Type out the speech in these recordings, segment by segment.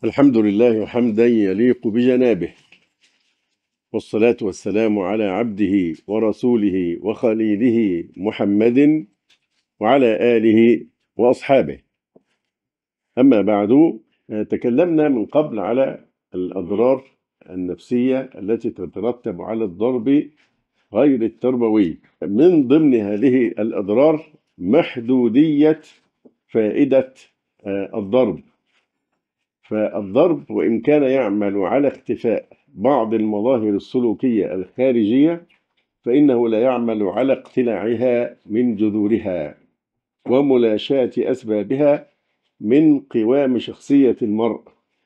الحمد لله حمدا يليق بجنابه، والصلاة والسلام على عبده ورسوله وخليله محمد وعلى آله وأصحابه. أما بعد، تكلمنا من قبل على الأضرار النفسية التي تترتب على الضرب غير التربوي. من ضمن هذه الأضرار محدودية فائدة الضرب. فالضرب وإن كان يعمل على اختفاء بعض المظاهر السلوكية الخارجية، فإنه لا يعمل على اقتلاعها من جذورها وملاشاة أسبابها من قوام شخصية المرء.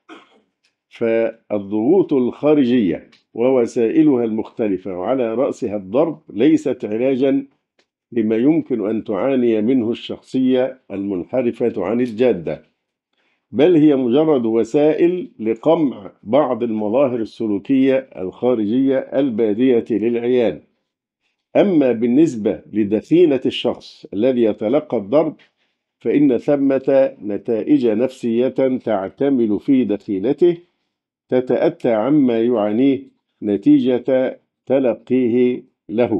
فالضغوط الخارجية ووسائلها المختلفة وعلى رأسها الضرب ليست علاجا لما يمكن أن تعاني منه الشخصية المنحرفة عن الجادة، بل هي مجرد وسائل لقمع بعض المظاهر السلوكية الخارجية البادية للعيان. أما بالنسبة لدخيلة الشخص الذي يتلقى الضرب، فإن ثمة نتائج نفسية تعتمل في دخيلته تتأتى عما يعانيه نتيجة تلقيه له.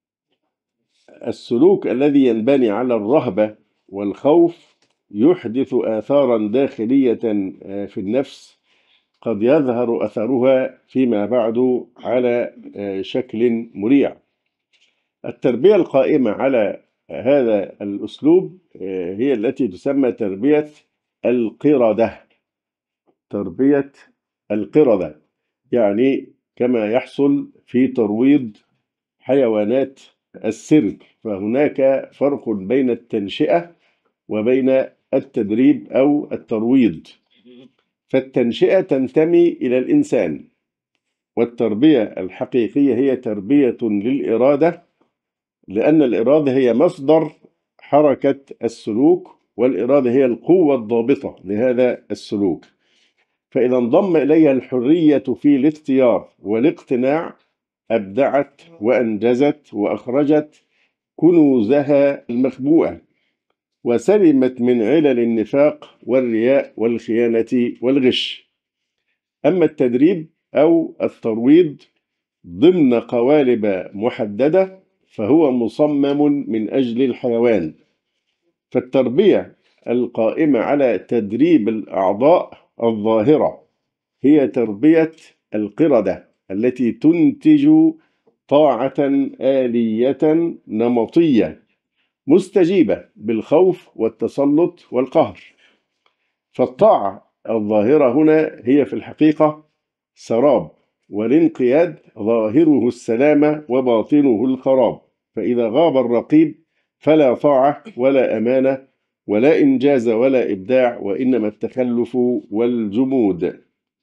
السلوك الذي ينبني على الرهبة والخوف يحدث آثارا داخلية في النفس قد يظهر أثرها فيما بعد على شكل مريع. التربية القائمة على هذا الأسلوب هي التي تسمى تربية القردة. تربية القردة يعني كما يحصل في ترويض حيوانات السيرك، فهناك فرق بين التنشئة وبين التدريب أو الترويض. فالتنشئة تنتمي إلى الإنسان، والتربية الحقيقية هي تربية للإرادة، لأن الإرادة هي مصدر حركة السلوك، والإرادة هي القوة الضابطة لهذا السلوك. فإذا انضم إليها الحرية في الاختيار والاقتناع أبدعت وأنجزت وأخرجت كنوزها المخبوءة، وسلمت من علل النفاق والرياء والخيانة والغش. أما التدريب أو الترويض ضمن قوالب محددة فهو مصمم من أجل الحيوان. فالتربية القائمة على تدريب الأعضاء الظاهرة هي تربية القردة التي تنتج طاعة آلية نمطية مستجيبة بالخوف والتسلط والقهر. فالطاعة الظاهرة هنا هي في الحقيقة سراب، والانقياد ظاهره السلامة وباطنه الخراب. فإذا غاب الرقيب فلا طاعة ولا أمانة ولا إنجاز ولا إبداع، وإنما التخلف والجمود.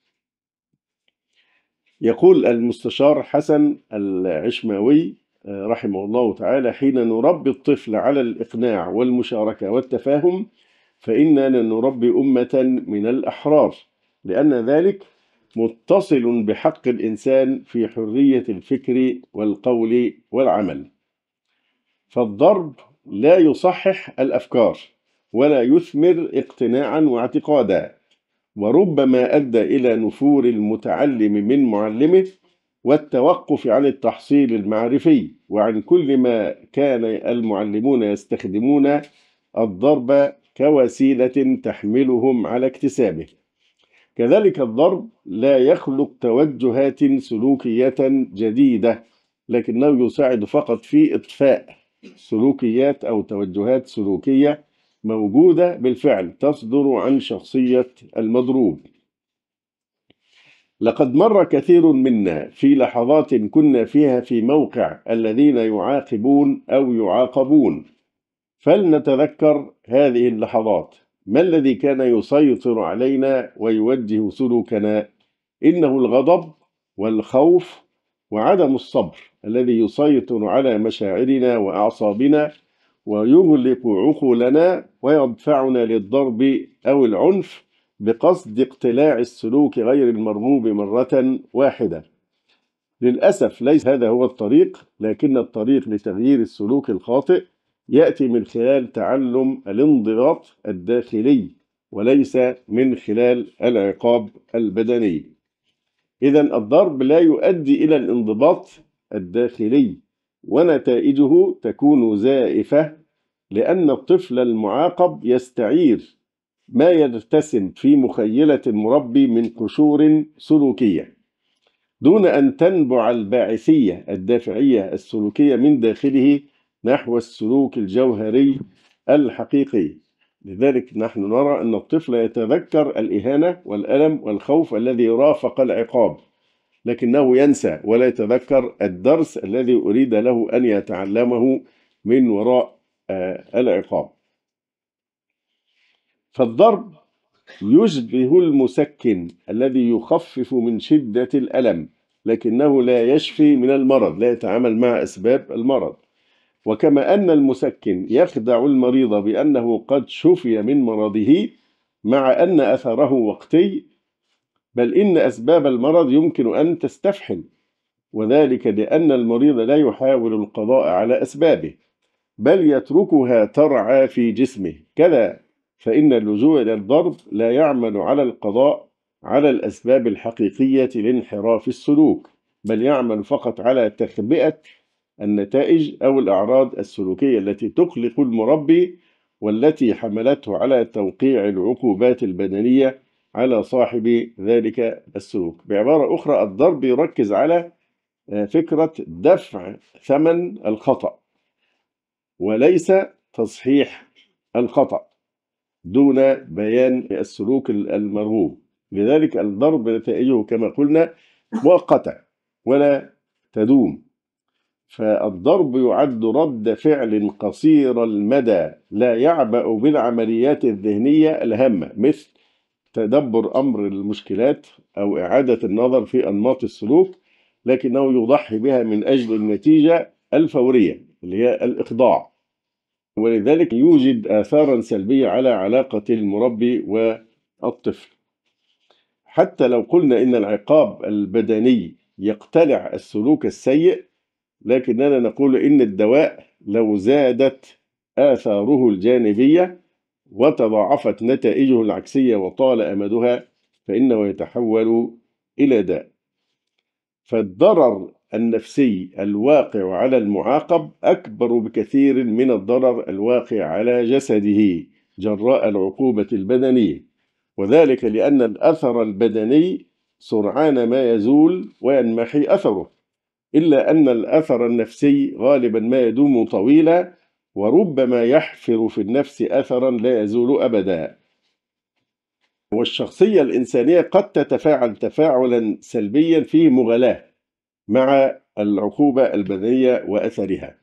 يقول المستشار حسن العشماوي رحمه الله تعالى: حين نربي الطفل على الإقناع والمشاركة والتفاهم فإننا نربي أمة من الأحرار، لأن ذلك متصل بحق الإنسان في حرية الفكر والقول والعمل. فالضرب لا يصحح الأفكار ولا يثمر اقتناعا واعتقادا، وربما أدى إلى نفور المتعلم من معلمه والتوقف عن التحصيل المعرفي وعن كل ما كان المعلمون يستخدمون الضرب كوسيلة تحملهم على اكتسابه. كذلك الضرب لا يخلق توجهات سلوكية جديدة، لكنه يساعد فقط في إطفاء سلوكيات أو توجهات سلوكية موجودة بالفعل تصدر عن شخصية المضروب. لقد مر كثير منا في لحظات كنا فيها في موقع الذين يعاقبون أو يعاقبون، فلنتذكر هذه اللحظات. ما الذي كان يسيطر علينا ويوجه سلوكنا؟ إنه الغضب والخوف وعدم الصبر الذي يسيطر على مشاعرنا وأعصابنا ويغلق عقولنا ويدفعنا للضرب أو العنف بقصد اقتلاع السلوك غير المرغوب مرة واحدة. للأسف ليس هذا هو الطريق، لكن الطريق لتغيير السلوك الخاطئ يأتي من خلال تعلم الانضباط الداخلي وليس من خلال العقاب البدني. إذن الضرب لا يؤدي إلى الانضباط الداخلي، ونتائجه تكون زائفة، لأن الطفل المعاقب يستعير ما يرتسم في مخيلة المربي من قشور سلوكية، دون أن تنبع الباعثية الدافعية السلوكية من داخله نحو السلوك الجوهري الحقيقي. لذلك نحن نرى أن الطفل يتذكر الإهانة والألم والخوف الذي رافق العقاب، لكنه ينسى ولا يتذكر الدرس الذي أريد له أن يتعلمه من وراء العقاب. فالضرب يشبه المسكن الذي يخفف من شدة الألم، لكنه لا يشفي من المرض، لا يتعامل مع أسباب المرض. وكما أن المسكن يخدع المريض بأنه قد شفي من مرضه، مع أن أثره وقتي، بل إن أسباب المرض يمكن أن تستفحل، وذلك لأن المريض لا يحاول القضاء على أسبابه، بل يتركها ترعى في جسمه. كذا فإن اللجوء إلى الضرب لا يعمل على القضاء على الأسباب الحقيقية لانحراف السلوك، بل يعمل فقط على تخبئة النتائج أو الأعراض السلوكية التي تقلق المربي، والتي حملته على توقيع العقوبات البدنية على صاحب ذلك السلوك. بعبارة أخرى، الضرب يركز على فكرة دفع ثمن الخطأ وليس تصحيح الخطأ دون بيان السلوك المرغوب. لذلك الضرب نتائجه كما قلنا مؤقتة ولا تدوم. فالضرب يعد رد فعل قصير المدى لا يعبأ بالعمليات الذهنية الهامة، مثل تدبر أمر المشكلات أو إعادة النظر في أنماط السلوك، لكنه يضحي بها من أجل النتيجة الفورية اللي هي الإخضاع، ولذلك يوجد آثارا سلبية على علاقة المربي والطفل. حتى لو قلنا إن العقاب البدني يقتلع السلوك السيء، لكننا نقول إن الدواء لو زادت آثاره الجانبية وتضاعفت نتائجه العكسية وطال أمدها، فإنه يتحول إلى داء. فالضرر النفسي الواقع على المعاقب أكبر بكثير من الضرر الواقع على جسده جراء العقوبة البدنية، وذلك لأن الأثر البدني سرعان ما يزول وينمحي أثره، إلا أن الأثر النفسي غالبا ما يدوم طويلا، وربما يحفر في النفس أثرا لا يزول أبدا. والشخصية الإنسانية قد تتفاعل تفاعلا سلبيا فيه مغالاة مع العقوبة البدنية وأثرها،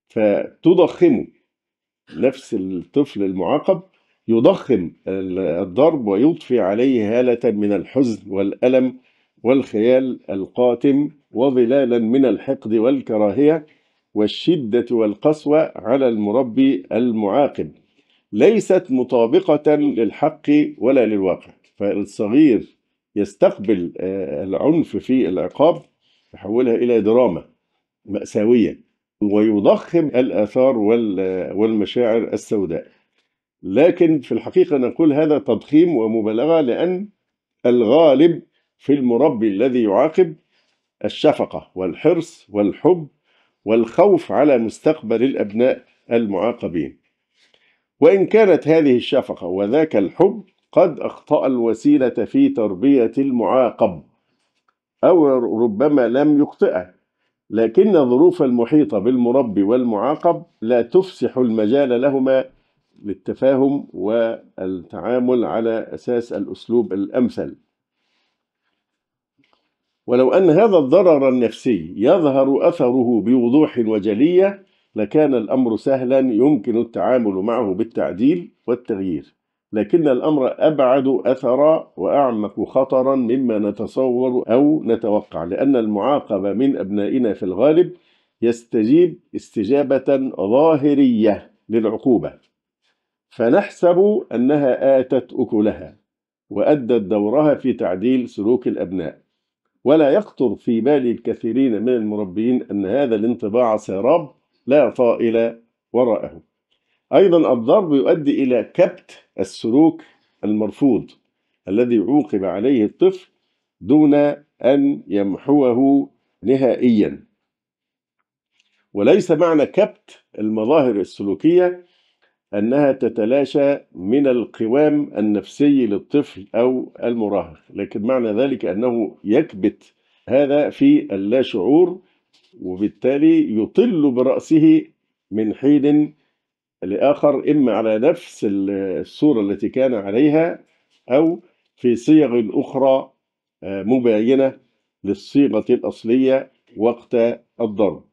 فتضخم نفس الطفل المعاقب، يضخم الضرب ويضفي عليه هالة من الحزن والألم والخيال القاتم، وظلالا من الحقد والكراهية والشدة والقسوة على المربي المعاقب، ليست مطابقة للحق ولا للواقع. فالصغير يستقبل العنف في العقاب، يحولها إلى دراما مأساوية، ويضخم الآثار والمشاعر السوداء. لكن في الحقيقة نقول هذا تضخيم ومبالغة، لأن الغالب في المربي الذي يعاقب الشفقة والحرص والحب والخوف على مستقبل الأبناء المعاقبين. وإن كانت هذه الشفقة وذاك الحب قد أخطأ الوسيلة في تربية المعاقب، أو ربما لم يخطئه، لكن الظروف المحيطة بالمربي والمعاقب لا تفسح المجال لهما للتفاهم والتعامل على أساس الأسلوب الأمثل. ولو أن هذا الضرر النفسي يظهر أثره بوضوح وجلية، لكان الأمر سهلا يمكن التعامل معه بالتعديل والتغيير، لكن الأمر أبعد أثرا وأعمق خطرا مما نتصور أو نتوقع، لأن المعاقب من أبنائنا في الغالب يستجيب استجابة ظاهرية للعقوبة، فنحسب أنها آتت أكلها وأدت دورها في تعديل سلوك الأبناء، ولا يخطر في بال الكثيرين من المربين أن هذا الانطباع سراب لا طائل وراءه. أيضا الضرب يؤدي إلى كبت السلوك المرفوض الذي عوقب عليه الطفل دون أن يمحوه نهائيا. وليس معنى كبت المظاهر السلوكية أنها تتلاشى من القوام النفسي للطفل أو المراهق، لكن معنى ذلك أنه يكبت هذا في اللاشعور، وبالتالي يطل برأسه من حين لآخر، إما على نفس الصورة التي كان عليها أو في صيغ أخرى مباينة للصيغة الأصلية وقت الضرب.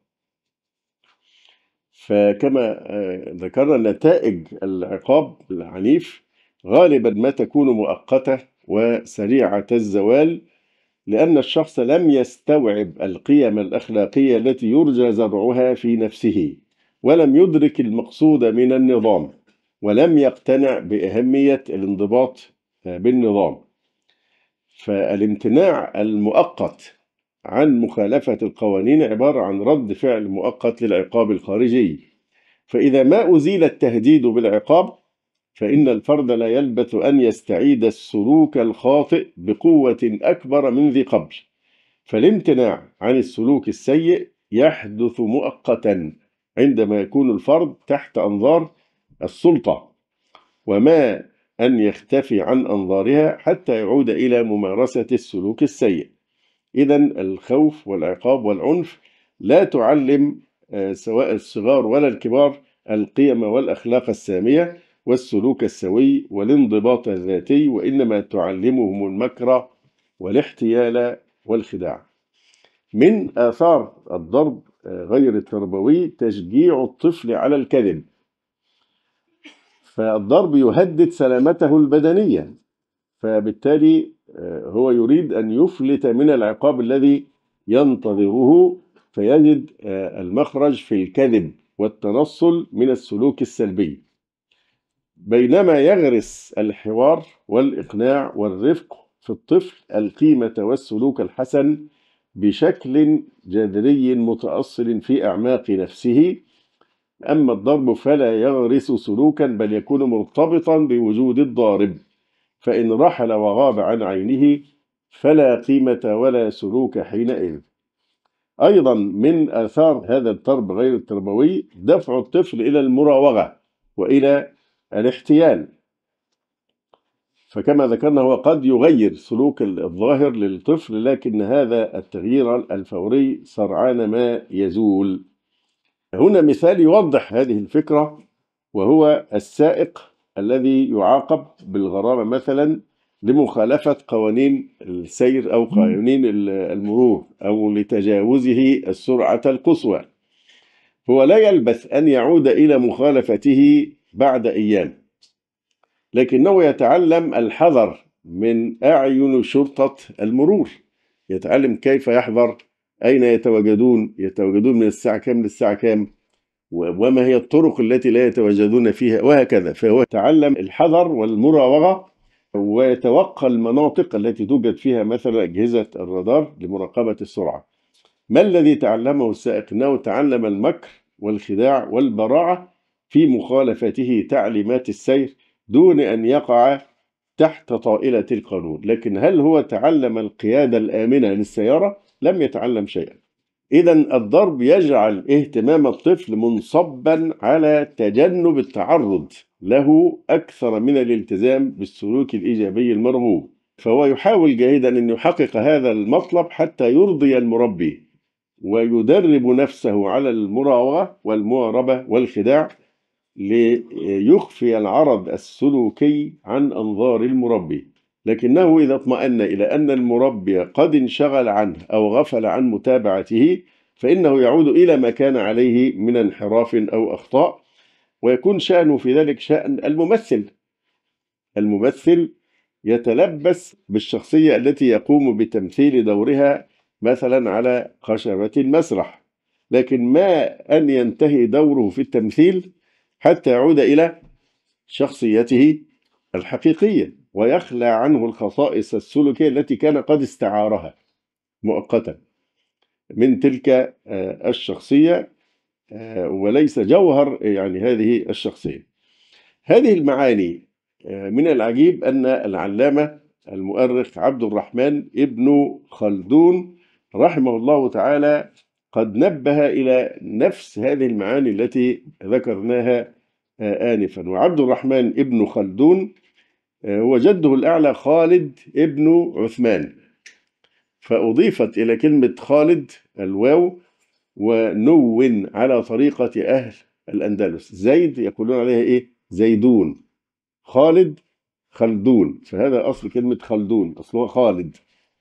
فكما ذكرنا، نتائج العقاب العنيف غالبا ما تكون مؤقتة وسريعة الزوال، لأن الشخص لم يستوعب القيم الأخلاقية التي يرجى زرعها في نفسه، ولم يدرك المقصود من النظام، ولم يقتنع بأهمية الانضباط بالنظام. فالامتناع المؤقت عن مخالفة القوانين عبارة عن رد فعل مؤقت للعقاب الخارجي. فإذا ما أزيل التهديد بالعقاب، فإن الفرد لا يلبث أن يستعيد السلوك الخاطئ بقوة أكبر من ذي قبل. فالامتناع عن السلوك السيء يحدث مؤقتا عندما يكون الفرد تحت أنظار السلطة، وما أن يختفي عن أنظارها حتى يعود إلى ممارسة السلوك السيء. إذن الخوف والعقاب والعنف لا تعلم سواء الصغار ولا الكبار القيم والأخلاق السامية والسلوك السوي والانضباط الذاتي، وإنما تعلمهم المكر والاحتيال والخداع. من آثار الضرب غير التربوي تشجيع الطفل على الكذب. فالضرب يهدد سلامته البدنية، فبالتالي هو يريد أن يفلت من العقاب الذي ينتظره، فيجد المخرج في الكذب والتنصل من السلوك السلبي، بينما يغرس الحوار والإقناع والرفق في الطفل القيمة والسلوك الحسن بشكل جذري متأصل في أعماق نفسه. أما الضرب فلا يغرس سلوكا، بل يكون مرتبطا بوجود الضارب، فإن رحل وغاب عن عينه فلا قيمة ولا سلوك حينئذ. أيضا من آثار هذا الضرب غير التربوي دفع الطفل إلى المراوغة وإلى الاحتيال. فكما ذكرنا هو قد يغير سلوك الظاهر للطفل، لكن هذا التغيير الفوري سرعان ما يزول. هنا مثال يوضح هذه الفكرة، وهو السائق الذي يعاقب بالغرامة مثلا لمخالفة قوانين السير أو قوانين المرور أو لتجاوزه السرعة القصوى. هو لا يلبث أن يعود إلى مخالفته بعد أيام، لكنه يتعلم الحذر من أعين شرطة المرور، يتعلم كيف يحذر، أين يتواجدون من الساعة كام للساعة كام، وما هي الطرق التي لا يتواجدون فيها، وهكذا. فهو يتعلم الحذر والمراوغة، ويتوقع المناطق التي توجد فيها مثلا أجهزة الرادار لمراقبة السرعة. ما الذي تعلمه السائق؟ أنه تعلم المكر والخداع والبراعة في مخالفته تعليمات السير دون أن يقع تحت طائلة القانون. لكن هل هو تعلم القيادة الآمنة للسيارة؟ لم يتعلم شيئا. إذن الضرب يجعل اهتمام الطفل منصبا على تجنب التعرض له أكثر من الالتزام بالسلوك الإيجابي المرغوب. فهو يحاول جاهدا أن يحقق هذا المطلب حتى يرضي المربي، ويدرب نفسه على المراوغة والمواربة والخداع ليخفي العرض السلوكي عن أنظار المربي. لكنه إذا اطمأن إلى أن المربي قد انشغل عنه أو غفل عن متابعته، فإنه يعود إلى ما كان عليه من انحراف أو أخطاء، ويكون شأنه في ذلك شأن الممثل يتلبس بالشخصية التي يقوم بتمثيل دورها مثلا على خشبة المسرح، لكن ما أن ينتهي دوره في التمثيل حتى يعود إلى شخصيته الحقيقية، ويخلع عنه الخصائص السلوكية التي كان قد استعارها مؤقتا من تلك الشخصية، وليس جوهر يعني هذه الشخصية. هذه المعاني من العجيب أن العلامة المؤرخ عبد الرحمن ابن خلدون رحمه الله تعالى قد نبه إلى نفس هذه المعاني التي ذكرناها آنفا. وعبد الرحمن ابن خلدون هو جده الأعلى خالد ابن عثمان، فأضيفت إلى كلمة خالد الواو ونون على طريقة أهل الأندلس. زيد يقولون عليها إيه؟ زيدون. خالد خلدون، فهذا أصل كلمة خلدون، أصلها خالد.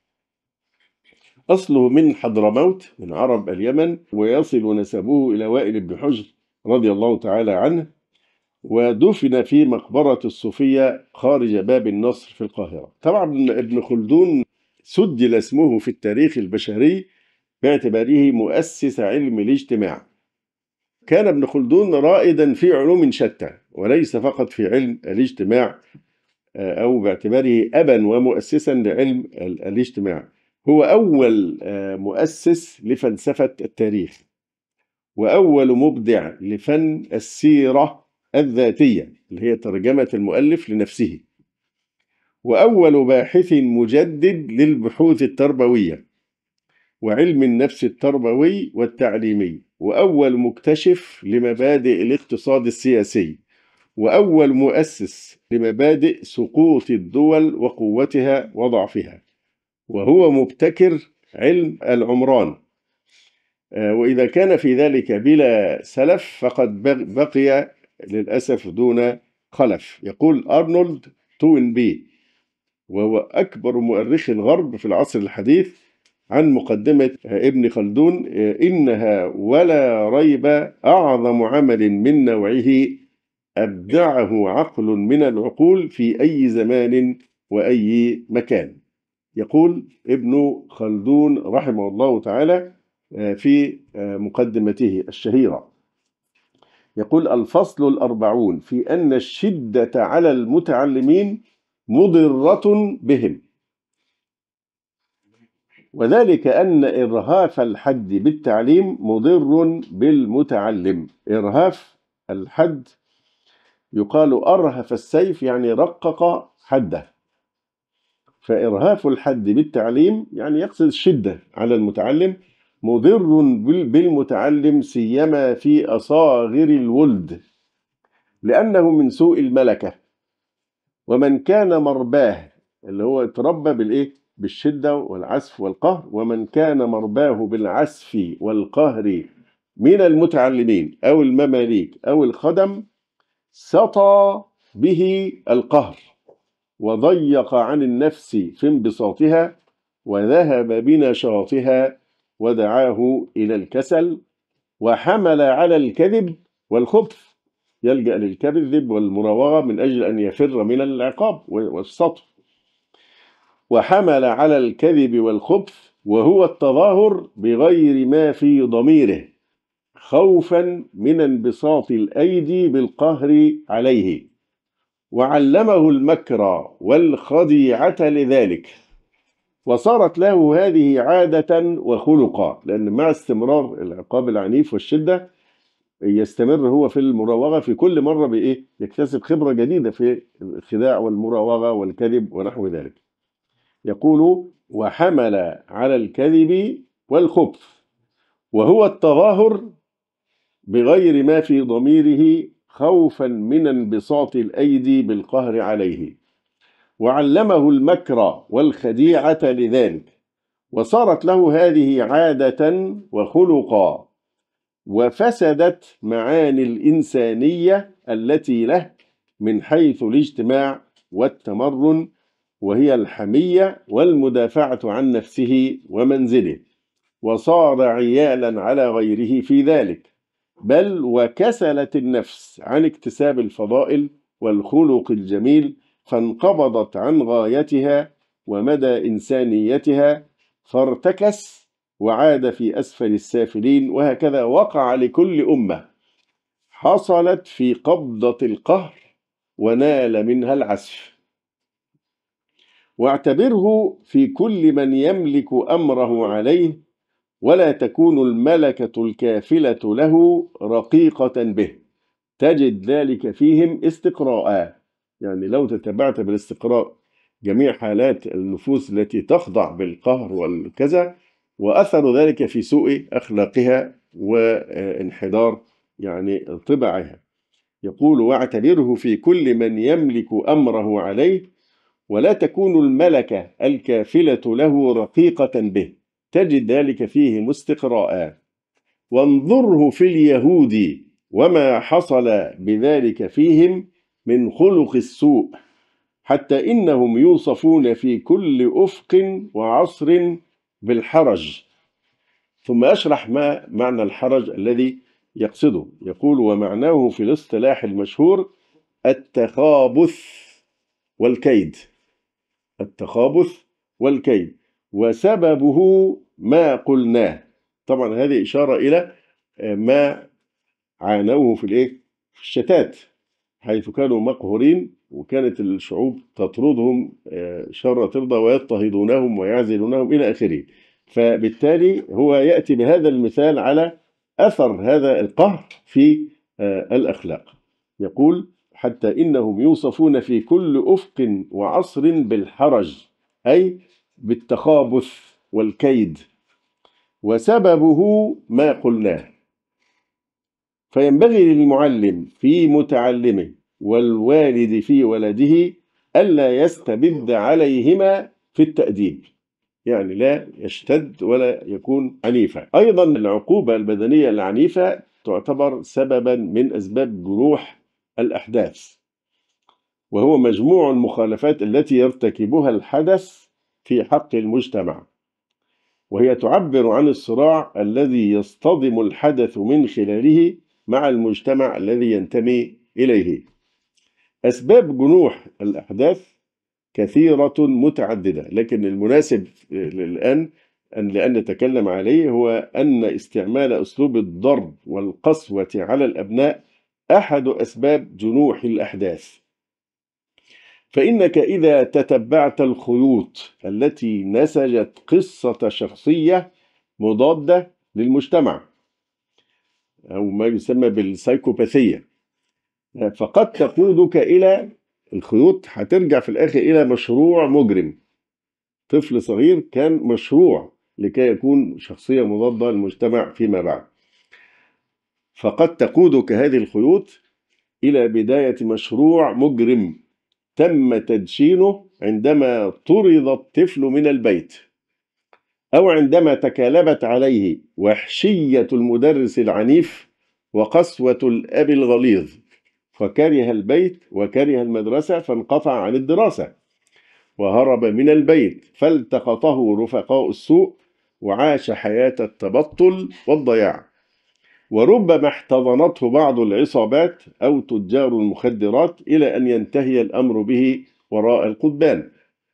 أصله من حضرموت من عرب اليمن، ويصل نسبه إلى وائل بن حجر رضي الله تعالى عنه، ودفن في مقبرة الصوفية خارج باب النصر في القاهرة. طبعا ابن خلدون سجل اسمه في التاريخ البشري باعتباره مؤسس علم الاجتماع. كان ابن خلدون رائدا في علوم شتى، وليس فقط في علم الاجتماع، أو باعتباره أبا ومؤسسا لعلم الاجتماع. هو أول مؤسس لفلسفة التاريخ، وأول مبدع لفن السيرة الذاتية اللي هي ترجمة المؤلف لنفسه، وأول باحث مجدد للبحوث التربوية وعلم النفس التربوي والتعليمي، وأول مكتشف لمبادئ الاقتصاد السياسي، وأول مؤسس لمبادئ سقوط الدول وقوتها وضعفها، وهو مبتكر علم العمران. وإذا كان في ذلك بلا سلف فقد بقي للأسف دون خلف. يقول أرنولد توينبي، وهو أكبر مؤرخ الغرب في العصر الحديث، عن مقدمة ابن خلدون: إنها ولا ريب أعظم عمل من نوعه أبدعه عقل من العقول في أي زمان وأي مكان. يقول ابن خلدون رحمه الله تعالى في مقدمته الشهيرة، يقول: الفصل 40 في أن الشدة على المتعلمين مضرة بهم، وذلك أن إرهاف الحد بالتعليم مضر بالمتعلم. إرهاف الحد يقال أرهف السيف، يعني رقق حده، فإرهاف الحد بالتعليم يعني يقصد الشدة على المتعلم، مضر بالمتعلم سيما في أصاغر الولد، لأنه من سوء الملكة. ومن كان مرباه، اللي هو اتربى بالإيه؟ بالشدة والعسف والقهر، ومن كان مرباه بالعسف والقهر من المتعلمين أو المماليك أو الخدم سطى به القهر، وضيق عن النفس في انبساطها، وذهب بنشاطها، ودعاه إلى الكسل، وحمل على الكذب والخبث، يلجأ للكذب والمراوغة من أجل أن يفر من العقاب والسطو. وحمل على الكذب والخبث وهو التظاهر بغير ما في ضميره، خوفا من انبساط الأيدي بالقهر عليه، وعلمه المكر والخديعة لذلك، وصارت له هذه عادة وخلقا، لأن مع استمرار العقاب العنيف والشدة يستمر هو في المراوغة، في كل مرة بإيه؟ يكتسب خبرة جديدة في الخداع والمراوغة والكذب ونحو ذلك. يقول: وحمل على الكذب والخبث وهو التظاهر بغير ما في ضميره، خوفا من انبساط الأيدي بالقهر عليه، وعلمه المكر والخديعة لذلك، وصارت له هذه عادة وخلقا، وفسدت معاني الإنسانية التي له من حيث الاجتماع والتمرن، وهي الحمية والمدافعة عن نفسه ومنزله، وصار عيالا على غيره في ذلك، بل وكسلت النفس عن اكتساب الفضائل والخلق الجميل، فانقبضت عن غايتها ومدى إنسانيتها، فارتكس وعاد في أسفل السافلين. وهكذا وقع لكل أمة حصلت في قبضة القهر ونال منها العسف. واعتبره في كل من يملك أمره عليه، ولا تكون الملكة الكافلة له رقيقة به، تجد ذلك فيهم استقراء. يعني لو تتبعت بالاستقراء جميع حالات النفوس التي تخضع بالقهر والكذا، وأثر ذلك في سوء أخلاقها وانحدار يعني طباعها. يقول: واعتبره في كل من يملك أمره عليه، ولا تكون الملكة الكافلة له رقيقة به، تجد ذلك فيه مستقراء. وانظره في اليهود وما حصل بذلك فيهم من خلق السوء، حتى إنهم يوصفون في كل أفق وعصر بالحرج. ثم يشرح ما معنى الحرج الذي يقصده. يقول: ومعناه في الاصطلاح المشهور التخابث والكيد. التخابث والكيد، وسببه ما قلناه. طبعا هذه إشارة إلى ما عانوه في في الشتات، حيث كانوا مقهورين وكانت الشعوب تطردهم شر ترضى ويضطهدونهم ويعزلونهم إلى آخره. فبالتالي هو يأتي بهذا المثال على أثر هذا القهر في الأخلاق. يقول: حتى إنهم يوصفون في كل أفق وعصر بالحرج، أي بالتخابث والكيد، وسببه ما قلناه. فينبغي للمعلم في متعلمه والوالد في ولده ألا يستبد عليهما في التأديب، يعني لا يشتد ولا يكون عنيفا. أيضا العقوبة البدنية العنيفة تعتبر سببا من أسباب جروح الأحداث، وهو مجموع المخالفات التي يرتكبها الحدث في حق المجتمع، وهي تعبر عن الصراع الذي يصطدم الحدث من خلاله مع المجتمع الذي ينتمي إليه. أسباب جنوح الأحداث كثيرة متعددة، لكن المناسب الآن لأن نتكلم عليه هو أن استعمال أسلوب الضرب والقسوة على الأبناء أحد أسباب جنوح الأحداث. فإنك إذا تتبعت الخيوط التي نسجت قصة شخصية مضادة للمجتمع، أو ما يسمى بالسايكوباثية، فقد تقودك إلى الخيوط، هترجع في الآخر إلى مشروع مجرم. طفل صغير كان مشروع لكي يكون شخصية مضادة للمجتمع فيما بعد. فقد تقودك هذه الخيوط إلى بداية مشروع مجرم تم تدشينه عندما طرد الطفل من البيت، أو عندما تكالبت عليه وحشية المدرس العنيف وقسوة الأب الغليظ، فكره البيت وكره المدرسة فانقطع عن الدراسة وهرب من البيت، فالتقطه رفقاء السوء وعاش حياة التبطل والضياع. وربما احتضنته بعض العصابات أو تجار المخدرات إلى أن ينتهي الأمر به وراء القضبان.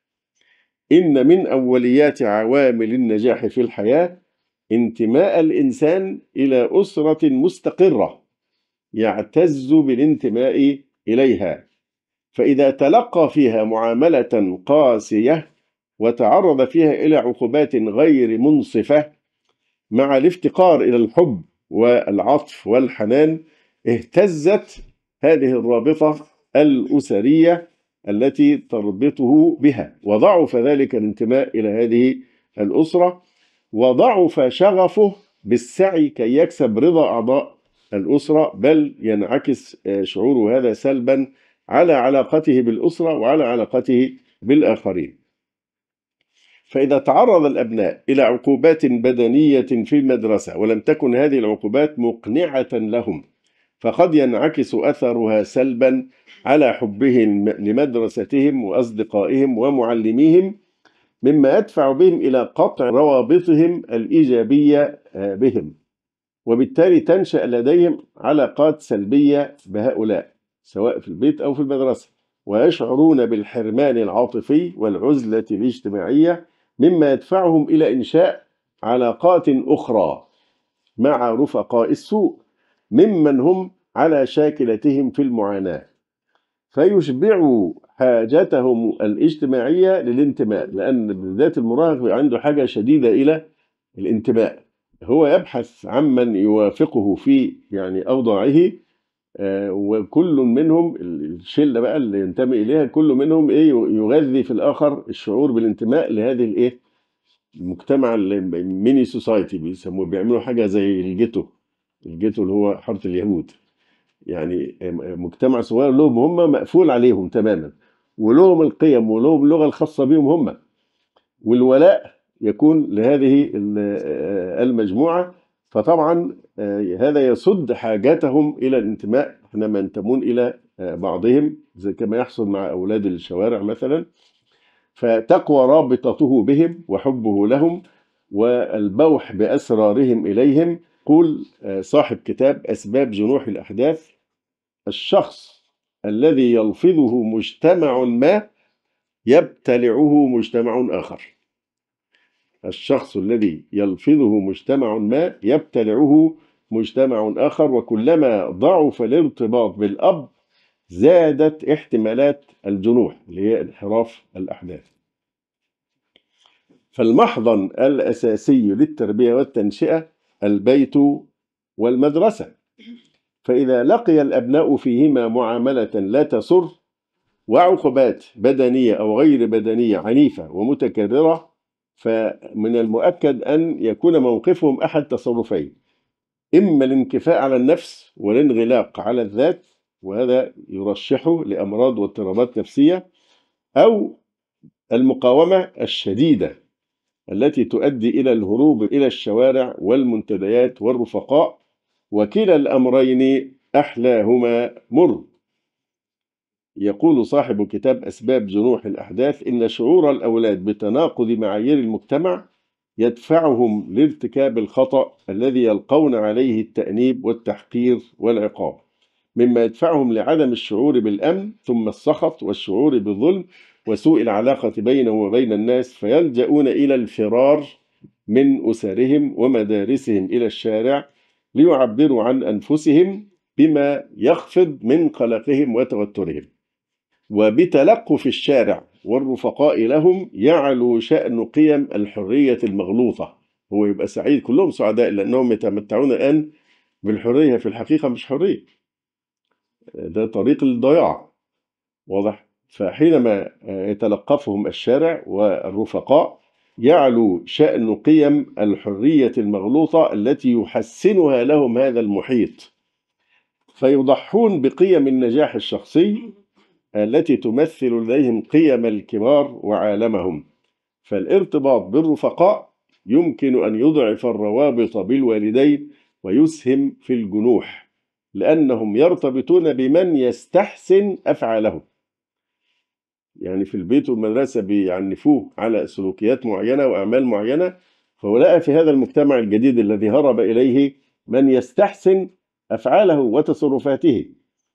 إن من أوليات عوامل النجاح في الحياة انتماء الإنسان إلى أسرة مستقرة يعتز بالانتماء إليها، فإذا تلقى فيها معاملة قاسية وتعرض فيها إلى عقوبات غير منصفة مع الافتقار إلى الحب والعطف والحنان، اهتزت هذه الرابطة الأسرية التي تربطه بها، وضعف ذلك الانتماء إلى هذه الأسرة، وضعف شغفه بالسعي كي يكسب رضا أعضاء الأسرة، بل ينعكس شعوره هذا سلبا على علاقته بالأسرة وعلى علاقته بالآخرين. فإذا تعرض الأبناء إلى عقوبات بدنية في المدرسة ولم تكن هذه العقوبات مقنعة لهم، فقد ينعكس أثرها سلبا على حبهم لمدرستهم وأصدقائهم ومعلميهم، مما يدفع بهم إلى قطع روابطهم الإيجابية بهم، وبالتالي تنشأ لديهم علاقات سلبية بهؤلاء سواء في البيت أو في المدرسة، ويشعرون بالحرمان العاطفي والعزلة الاجتماعية، مما يدفعهم إلى إنشاء علاقات أخرى مع رفقاء السوء ممن هم على شاكلتهم في المعاناة، فيشبعوا حاجتهم الاجتماعية للانتماء، لأن بالذات المراهق عنده حاجة شديدة إلى الانتماء، هو يبحث عمن يوافقه في أوضاعه وكل منهم الشلة بقى اللي ينتمي إليها كل منهم إيه يغذي في الآخر الشعور بالانتماء لهذه الإيه المجتمع، الميني سوسايتي بيسموه، بيعملوا حاجة زي الجيتو. الجيتو اللي هو حارة اليهود، يعني مجتمع صغير لهم هم مقفول عليهم تماما، ولهم القيم ولهم اللغة الخاصة بهم هم، والولاء يكون لهذه المجموعة. فطبعا هذا يسد حاجاتهم إلى الانتماء حينما ينتمون إلى بعضهم، زي كما يحصل مع أولاد الشوارع مثلا. فتقوى رابطته بهم وحبه لهم والبوح بأسرارهم إليهم. قول صاحب كتاب أسباب جنوح الأحداث: الشخص الذي يلفظه مجتمع ما يبتلعه مجتمع آخر. الشخص الذي يلفظه مجتمع ما يبتلعه مجتمع آخر، وكلما ضعف الارتباط بالأب زادت احتمالات الجنوح اللي هي انحراف الأحداث. فالمحضن الأساسي للتربية والتنشئة البيت والمدرسة، فإذا لقي الأبناء فيهما معاملة لا تسر وعقوبات بدنية أو غير بدنية عنيفة ومتكررة، فمن المؤكد أن يكون موقفهم أحد تصرفين: إما الانكفاء على النفس والانغلاق على الذات، وهذا يرشحه لأمراض واضطرابات نفسية، أو المقاومة الشديدة التي تؤدي إلى الهروب إلى الشوارع والمنتديات والرفقاء، وكلا الأمرين أحلاهما مر. يقول صاحب كتاب أسباب جنوح الأحداث: إن شعور الأولاد بتناقض معايير المجتمع يدفعهم لارتكاب الخطأ الذي يلقون عليه التأنيب والتحقير والعقاب، مما يدفعهم لعدم الشعور بالأمن، ثم السخط والشعور بالظلم وسوء العلاقة بينهم وبين الناس، فيلجؤون إلى الفرار من أسرهم ومدارسهم إلى الشارع ليعبروا عن أنفسهم بما يخفض من قلقهم وتوترهم. وبتلقف الشارع والرفقاء لهم يعلو شأن قيم الحرية المغلوطة. هو يبقى سعيد، كلهم سعداء لأنهم يتمتعون الآن بالحرية، في الحقيقة مش حرية، ده طريق الضياع، واضح؟ فحينما يتلقفهم الشارع والرفقاء يعلو شأن قيم الحرية المغلوطة التي يحسنها لهم هذا المحيط، فيضحون بقيم النجاح الشخصي التي تمثل لديهم قيم الكبار وعالمهم. فالارتباط بالرفقاء يمكن أن يضعف الروابط بالوالدين ويسهم في الجنوح، لأنهم يرتبطون بمن يستحسن أفعالهم. يعني في البيت والمدرسة بيعنفوه على سلوكيات معينة وأعمال معينة، فهو لقى في هذا المجتمع الجديد الذي هرب إليه من يستحسن أفعاله وتصرفاته،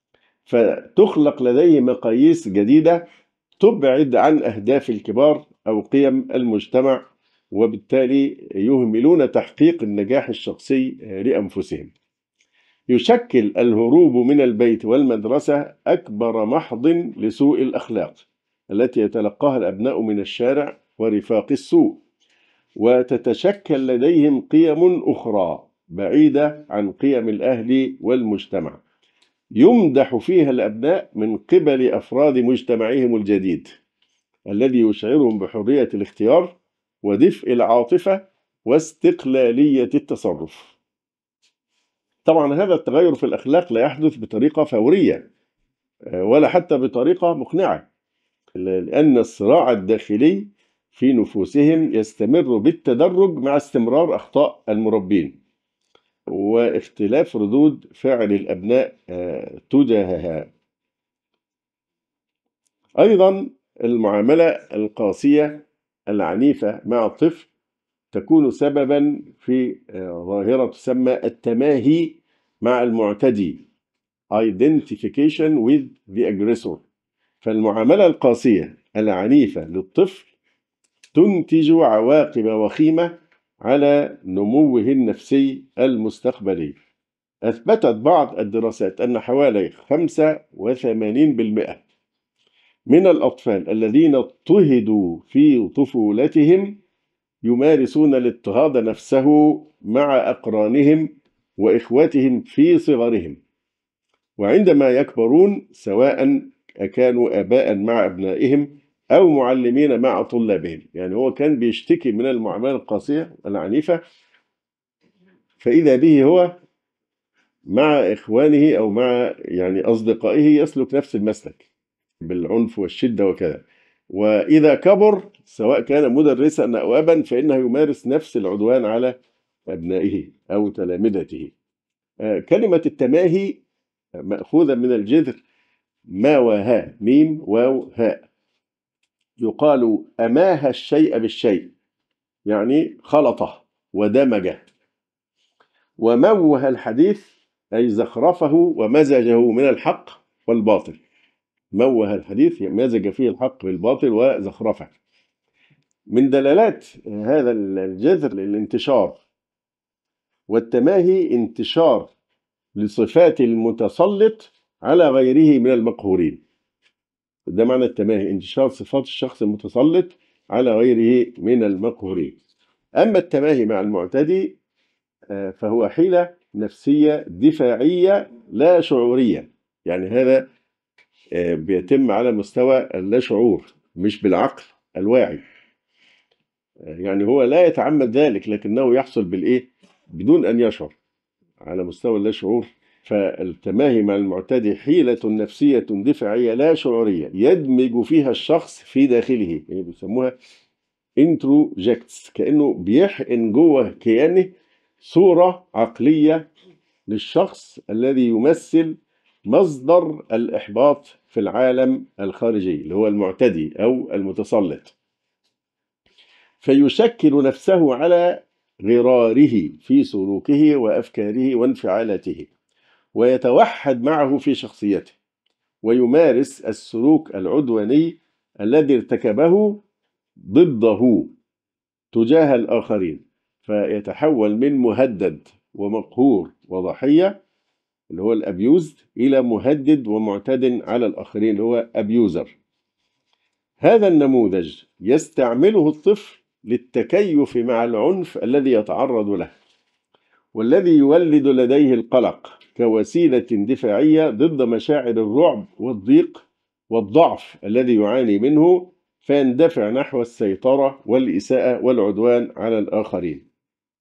فتخلق لديه مقاييس جديدة تبعد عن أهداف الكبار أو قيم المجتمع، وبالتالي يهملون تحقيق النجاح الشخصي لأنفسهم. يشكل الهروب من البيت والمدرسة أكبر محض لسوء الأخلاق التي يتلقاها الأبناء من الشارع ورفاق السوء، وتتشكل لديهم قيم أخرى بعيدة عن قيم الأهل والمجتمع يمدح فيها الأبناء من قبل أفراد مجتمعهم الجديد الذي يشعرهم بحرية الاختيار ودفء العاطفة واستقلالية التصرف. طبعا هذا التغير في الأخلاق لا يحدث بطريقة فورية ولا حتى بطريقة مقنعة، لأن الصراع الداخلي في نفوسهم يستمر بالتدرج مع استمرار أخطاء المربين واختلاف ردود فعل الأبناء تجاهها. أيضا المعاملة القاسية العنيفة مع الطفل تكون سببا في ظاهرة تسمى التماهي مع المعتدي، identification with the aggressor. فالمعاملة القاسية العنيفة للطفل تنتج عواقب وخيمة على نموه النفسي المستقبلي. أثبتت بعض الدراسات أن حوالي 85% من الأطفال الذين اضطهدوا في طفولتهم يمارسون الاضطهاد نفسه مع أقرانهم وإخواتهم في صغرهم، وعندما يكبرون سواء كانوا آباء مع أبنائهم أو معلمين مع طلابهم. يعني هو كان بيشتكي من المعاملة القاسية العنيفة، فإذا به هو مع إخوانه أو مع يعني أصدقائه يسلك نفس المسلك بالعنف والشدة وكذا. وإذا كبر سواء كان مدرسا أو أبا فإنه يمارس نفس العدوان على أبنائه أو تلامذته. كلمة التماهي مأخوذة من الجذر ما وها، ميم واو هاء. يقال أماه الشيء بالشيء، يعني خلطه ودمجه. وموه الحديث أي زخرفه ومزجه من الحق والباطل. موه الحديث مزج فيه الحق بالباطل وزخرفه. من دلالات هذا الجذر الانتشار، والتماهي انتشار لصفات المتسلط على غيره من المقهورين. ده معنى التماهي، انتشار صفات الشخص المتسلط على غيره من المقهورين. أما التماهي مع المعتدي فهو حيلة نفسية دفاعية لا شعورية. يعني هذا بيتم على مستوى اللا شعور مش بالعقل الواعي. يعني هو لا يتعمد ذلك لكنه يحصل بالإيه؟ بدون أن يشعر على مستوى اللا شعور. فالتماهي مع المعتدي حيلة نفسية دفاعية لا شعورية يدمج فيها الشخص في داخله، يعني بيسموها انتروجكتس، كأنه بيحقن جوه كيانه صورة عقلية للشخص الذي يمثل مصدر الإحباط في العالم الخارجي اللي هو المعتدي أو المتسلط، فيشكل نفسه على غراره في سلوكه وأفكاره وانفعالاته، ويتوحد معه في شخصيته، ويمارس السلوك العدواني الذي ارتكبه ضده تجاه الآخرين، فيتحول من مهدد ومقهور وضحية اللي هو الأبيوزد إلى مهدد ومعتد على الآخرين اللي هو أبيوزر. هذا النموذج يستعمله الطفل للتكيف مع العنف الذي يتعرض له، والذي يولد لديه القلق كوسيلة دفاعية ضد مشاعر الرعب والضيق والضعف الذي يعاني منه، فيندفع نحو السيطرة والإساءة والعدوان على الآخرين.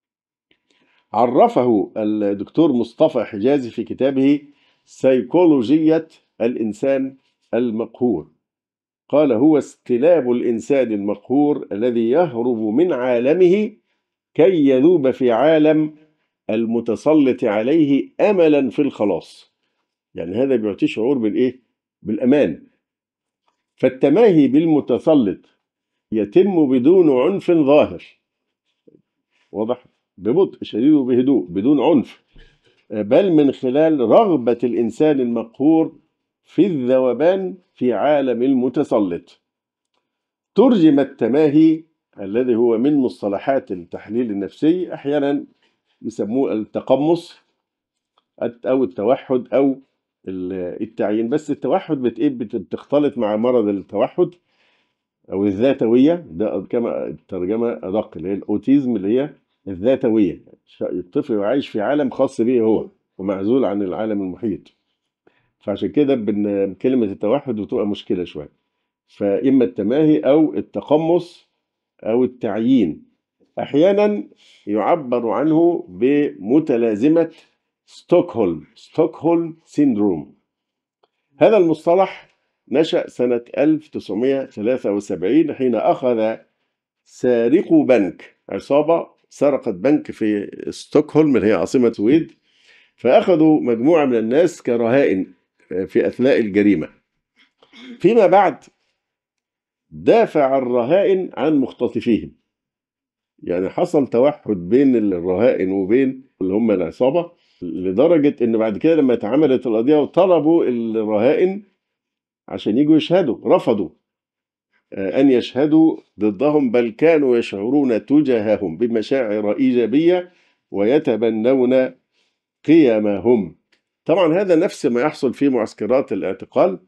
عرفه الدكتور مصطفى حجازي في كتابه سيكولوجية الإنسان المقهور، قال: هو استلاب الإنسان المقهور الذي يهرب من عالمه كي يذوب في عالم المتسلط عليه أملا في الخلاص. يعني هذا بيعطيه شعور بالإيه؟ بالأمان. فالتماهي بالمتسلط يتم بدون عنف ظاهر، واضح، ببطء شديد وبهدوء بدون عنف، بل من خلال رغبة الإنسان المقهور في الذوبان في عالم المتسلط. ترجم التماهي الذي هو من مصطلحات التحليل النفسي أحيانا يسموه التقمص أو التوحد أو التعيين، بس التوحد بتختلط مع مرض التوحد أو الذاتوية، ده كما الترجمة أدق، اللي هي الأوتيزم اللي هي الذاتوية. الطفل عايش في عالم خاص به هو ومعزول عن العالم المحيط، فعشان كده كلمة التوحد بتبقى مشكلة شوية. فإما التماهي أو التقمص أو التعيين. أحيانا يعبر عنه بمتلازمة ستوكهولم سيندروم. هذا المصطلح نشأ سنة 1973 حين أخذ سارقو بنك، عصابة سرقت بنك في ستوكهولم اللي هي عاصمة السويد، فأخذوا مجموعة من الناس كرهائن في أثناء الجريمة. فيما بعد دافع الرهائن عن مختطفيهم، يعني حصل توحد بين الرهائن وبين اللي هم العصابة، لدرجة إن بعد كده لما اتعملت القضية وطلبوا الرهائن عشان يجوا يشهدوا رفضوا أن يشهدوا ضدهم، بل كانوا يشعرون تجاههم بمشاعر إيجابية ويتبنون قيمهم. طبعا هذا نفس ما يحصل في معسكرات الاعتقال،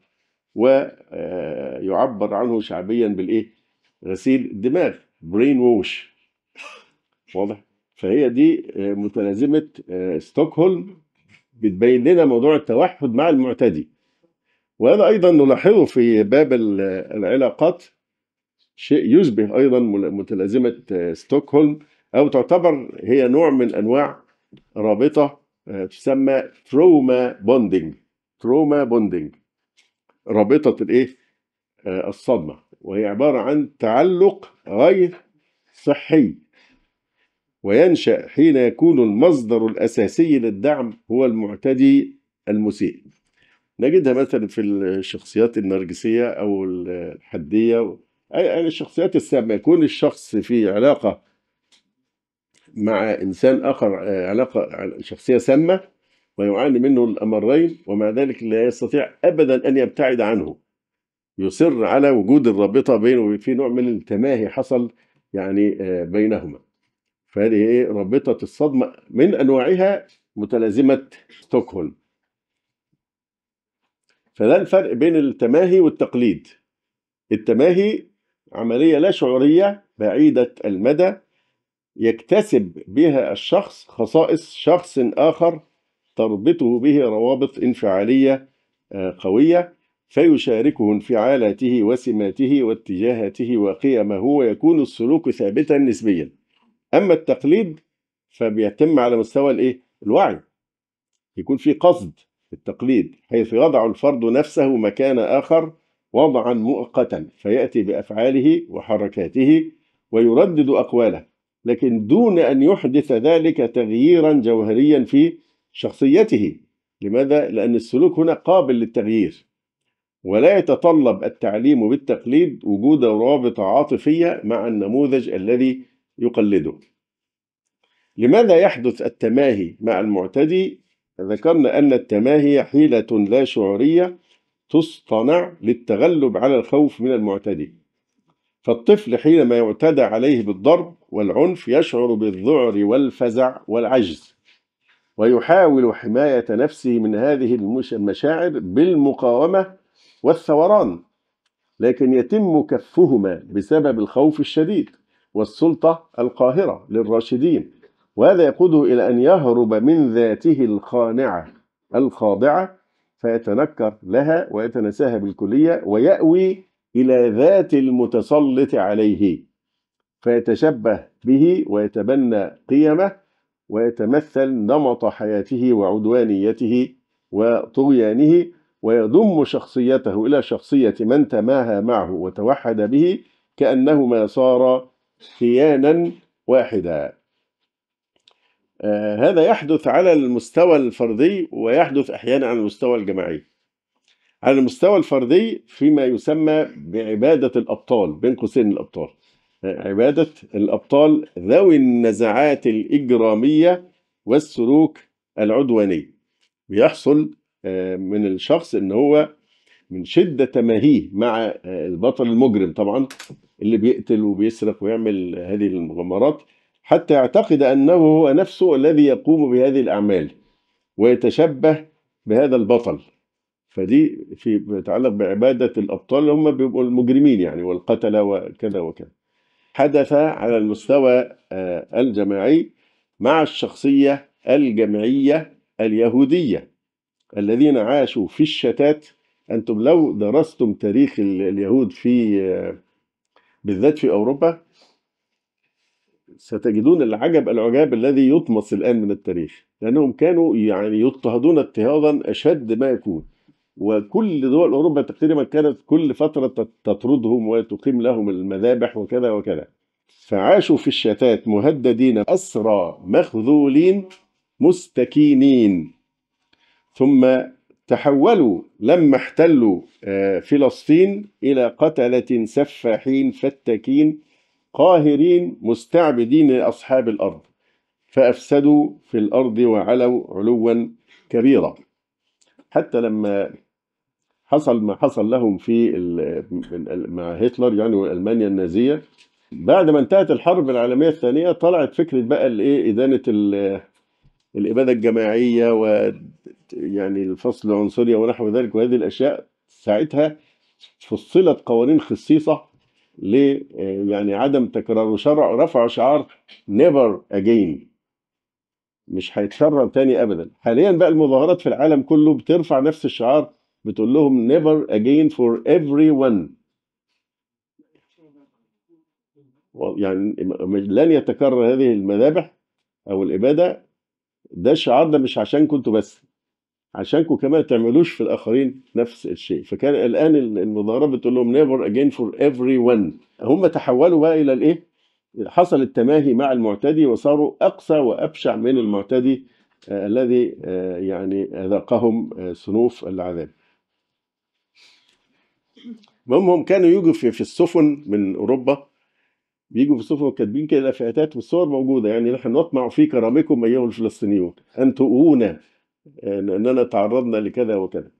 ويعبر عنه شعبيا بالإيه؟ غسيل الدماغ، برين ووش، واضح. فهي دي متلازمة ستوكهولم بتبين لنا موضوع التوحد مع المعتدي. وهذا أيضا نلاحظه في باب العلاقات، شيء يشبه أيضا متلازمة ستوكهولم، أو تعتبر هي نوع من أنواع رابطة تسمى تروما بوندنج. تروما بوندنج، رابطة الإيه؟ الصدمة، وهي عبارة عن تعلق غير صحي، وينشأ حين يكون المصدر الأساسي للدعم هو المعتدي المسيء. نجدها مثلا في الشخصيات النرجسية أو الحدية، أي الشخصيات السامة. يكون الشخص في علاقة مع إنسان آخر، علاقة شخصية سامة، ويعاني منه الأمرين، ومع ذلك لا يستطيع أبدا أن يبتعد عنه، يصر على وجود الرابطة بينه وبين، في نوع من التماهي حصل يعني بينهما. فهذه إيه؟ رابطة الصدمة من أنواعها متلازمة ستوكهولم. فده الفرق بين التماهي والتقليد. التماهي عملية لا شعورية بعيدة المدى، يكتسب بها الشخص خصائص شخص آخر تربطه به روابط انفعالية قوية، فيشاركه انفعالاته وسماته واتجاهاته وقيمه، ويكون السلوك ثابتا نسبيا. أما التقليد فبيتم على مستوى الإيه؟ الوعي، يكون في قصد التقليد، حيث يضع الفرد نفسه مكان آخر وضعا مؤقتا، فيأتي بأفعاله وحركاته ويردد أقواله، لكن دون أن يحدث ذلك تغييرا جوهريا في شخصيته. لماذا؟ لأن السلوك هنا قابل للتغيير، ولا يتطلب التعليم بالتقليد وجود روابط عاطفية مع النموذج الذي يقلده. لماذا يحدث التماهي مع المعتدي؟ ذكرنا أن التماهي حيلة لا شعورية تصطنع للتغلب على الخوف من المعتدي. فالطفل حينما يعتدى عليه بالضرب والعنف يشعر بالذعر والفزع والعجز، ويحاول حماية نفسه من هذه المشاعر بالمقاومة والثوران، لكن يتم كفهما بسبب الخوف الشديد والسلطة القاهرة للراشدين، وهذا يقوده إلى أن يهرب من ذاته الخانعة الخاضعة، فيتنكر لها ويتناساها بالكلية، ويأوي إلى ذات المتسلط عليه، فيتشبه به ويتبنى قيمه، ويتمثل نمط حياته وعدوانيته وطغيانه، ويضم شخصيته إلى شخصية من تماهى معه وتوحد به، كأنهما صارا كيانا واحدا. هذا يحدث على المستوى الفردي، ويحدث أحيانا على المستوى الجماعي. على المستوى الفردي فيما يسمى بعبادة الأبطال، بين قوسين الأبطال، عبادة الأبطال ذوي النزعات الإجرامية والسلوك العدواني. بيحصل من الشخص إن هو من شدة تماهيه مع البطل المجرم طبعا، اللي بيقتل وبيسرق ويعمل هذه المغامرات، حتى يعتقد أنه هو نفسه الذي يقوم بهذه الأعمال ويتشبه بهذا البطل. فدي في بيتعلق بعبادة الأبطال اللي هم بيبقوا المجرمين يعني، والقتلة وكذا وكذا. حدث على المستوى الجماعي مع الشخصية الجمعية اليهودية الذين عاشوا في الشتات. أنتم لو درستم تاريخ اليهود في بالذات في أوروبا ستجدون العجب العجاب الذي يطمس الآن من التاريخ، لأنهم كانوا يعني يضطهدون اضطهادا أشد ما يكون، وكل دول أوروبا تقريبا كانت كل فترة تطردهم وتقيم لهم المذابح وكذا وكذا. فعاشوا في الشتات مهددين، أسرى مخذولين مستكينين، ثم تحولوا لما احتلوا فلسطين إلى قتلة سفاحين فتاكين قاهرين مستعبدين لأصحاب الأرض، فأفسدوا في الأرض وعلوا علوا كبيرا. حتى لما حصل ما حصل لهم في مع هتلر يعني وألمانيا النازية، بعد ما انتهت الحرب العالمية الثانية طلعت فكرة بقى الإيه، إدانة الإبادة الجماعية، ويعني الفصل العنصري ونحو ذلك، وهذه الأشياء ساعتها فصلت قوانين خصيصة ل يعني عدم تكرار شرع، رفع شعار never again، مش هيتكرر تاني ابدا. حاليا بقى المظاهرات في العالم كله بترفع نفس الشعار، بتقول لهم never again for everyone. يعني لن يتكرر هذه المذابح او الاباده. ده الشعار ده مش عشانكم انتوا بس، عشانكم كمان تعملوش في الاخرين نفس الشيء. فكان الان المظاهرات بتقول لهم never again for everyone. هم تحولوا بقى الى الايه؟ حصل التماهي مع المعتدي وصاروا اقسى وابشع من المعتدي الذي يعني ذاقهم صنوف العذاب. المهم هم كانوا يجوا في السفن من اوروبا، بيجوا في السفن كاتبين كده لافتات، والصور موجوده، يعني نحن نطمع في كرامكم ايها الفلسطينيون ان تؤونا اننا تعرضنا لكذا وكذا.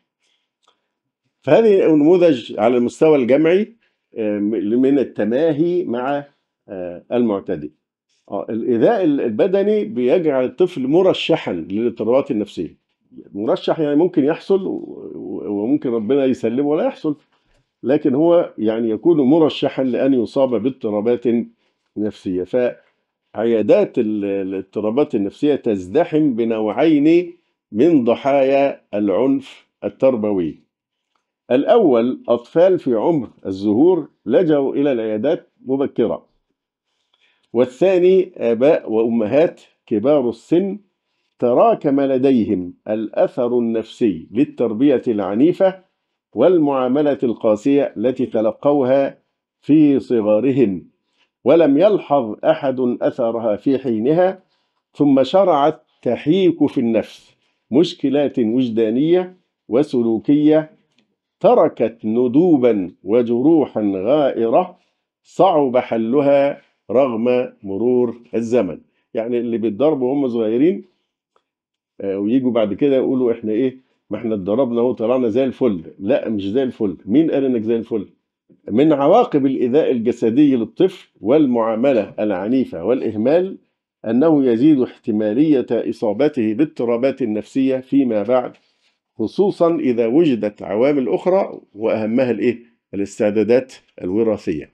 فهذه نموذج على المستوى الجمعي من التماهي مع المعتدي. الإيذاء البدني بيجعل الطفل مرشحا للاضطرابات النفسية. مرشح يعني ممكن يحصل وممكن ربنا يسلمه ولا يحصل، لكن هو يعني يكون مرشحا لأن يصاب باضطرابات نفسية. فعيادات الاضطرابات النفسية تزدحم بنوعين من ضحايا العنف التربوي. الأول أطفال في عمر الزهور لجأوا إلى العيادات مبكرة، والثاني آباء وأمهات كبار السن تراكم لديهم الأثر النفسي للتربية العنيفة والمعاملة القاسية التي تلقوها في صغرهم، ولم يلحظ أحد أثرها في حينها، ثم شرعت تحيك في النفس مشكلات وجدانية وسلوكية تركت ندوبا وجروحا غائرة صعب حلها رغم مرور الزمن. يعني اللي بيتضربوا وهم صغيرين ويجوا بعد كده يقولوا احنا ايه، ما احنا اتضربنا وطلعنا زي الفل. لا، مش زي الفل. مين قال انك زي الفل؟ من عواقب الإيذاء الجسدي للطفل والمعاملة العنيفة والإهمال أنه يزيد احتمالية إصابته باضطرابات نفسية فيما بعد، خصوصا إذا وجدت عوامل أخرى وأهمها الإيه؟ الاستعدادات الوراثية.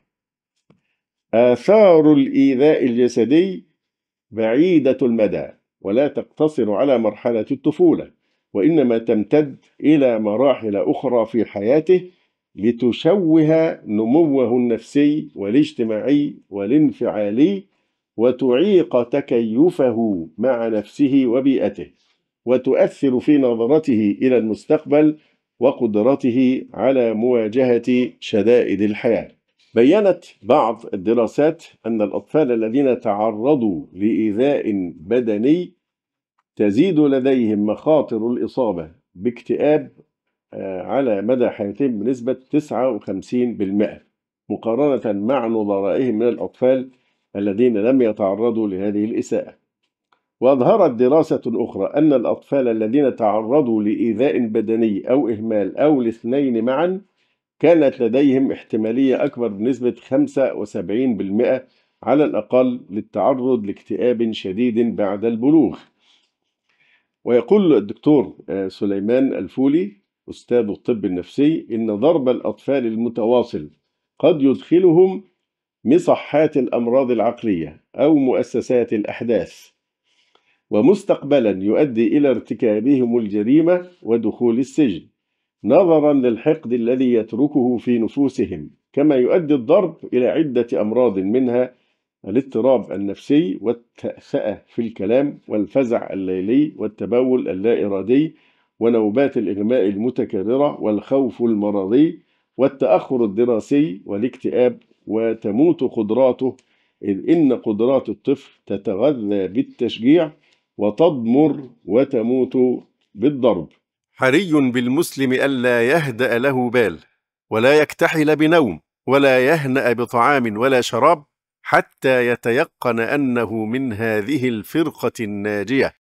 آثار الإيذاء الجسدي بعيدة المدى ولا تقتصر على مرحلة الطفولة، وإنما تمتد إلى مراحل أخرى في حياته لتشوه نموه النفسي والاجتماعي والانفعالي، وتعيق تكيفه مع نفسه وبيئته، وتؤثر في نظرته إلى المستقبل وقدرته على مواجهة شدائد الحياة. بيّنت بعض الدراسات أن الأطفال الذين تعرضوا لإيذاء بدني تزيد لديهم مخاطر الإصابة باكتئاب على مدى حياتهم بنسبة 59%، مقارنة مع نظرائهم من الأطفال الذين لم يتعرضوا لهذه الإساءة. وأظهرت دراسة أخرى أن الأطفال الذين تعرضوا لإيذاء بدني أو إهمال أو الاثنين معا كانت لديهم احتمالية أكبر بنسبة 75% على الأقل للتعرض لاكتئاب شديد بعد البلوغ. ويقول الدكتور سليمان الفولي أستاذ الطب النفسي إن ضرب الأطفال المتواصل قد يدخلهم مصحات الأمراض العقلية أو مؤسسات الأحداث، ومستقبلا يؤدي إلى ارتكابهم الجريمة ودخول السجن نظرا للحقد الذي يتركه في نفوسهم. كما يؤدي الضرب إلى عدة أمراض منها الاضطراب النفسي والتأسأة في الكلام والفزع الليلي والتبول اللا إرادي ونوبات الإغماء المتكررة والخوف المرضي والتأخر الدراسي والاكتئاب، وتموت قدراته، إذ إن قدرات الطفل تتغذى بالتشجيع وتضمر وتموت بالضرب. حري بالمسلم ألا يهدأ له بال ولا يكتحل بنوم ولا يهنأ بطعام ولا شراب حتى يتيقن أنه من هذه الفرقة الناجية